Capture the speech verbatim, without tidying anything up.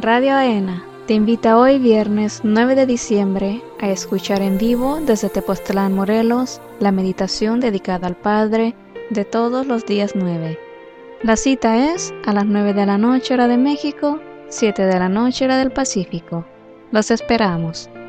Radio AENA te invita hoy viernes nueve de diciembre a escuchar en vivo desde Tepoztlán, Morelos, la meditación dedicada al Padre de todos los días nueve. La cita es a las nueve de la noche hora de México, siete de la noche hora del Pacífico. Los esperamos.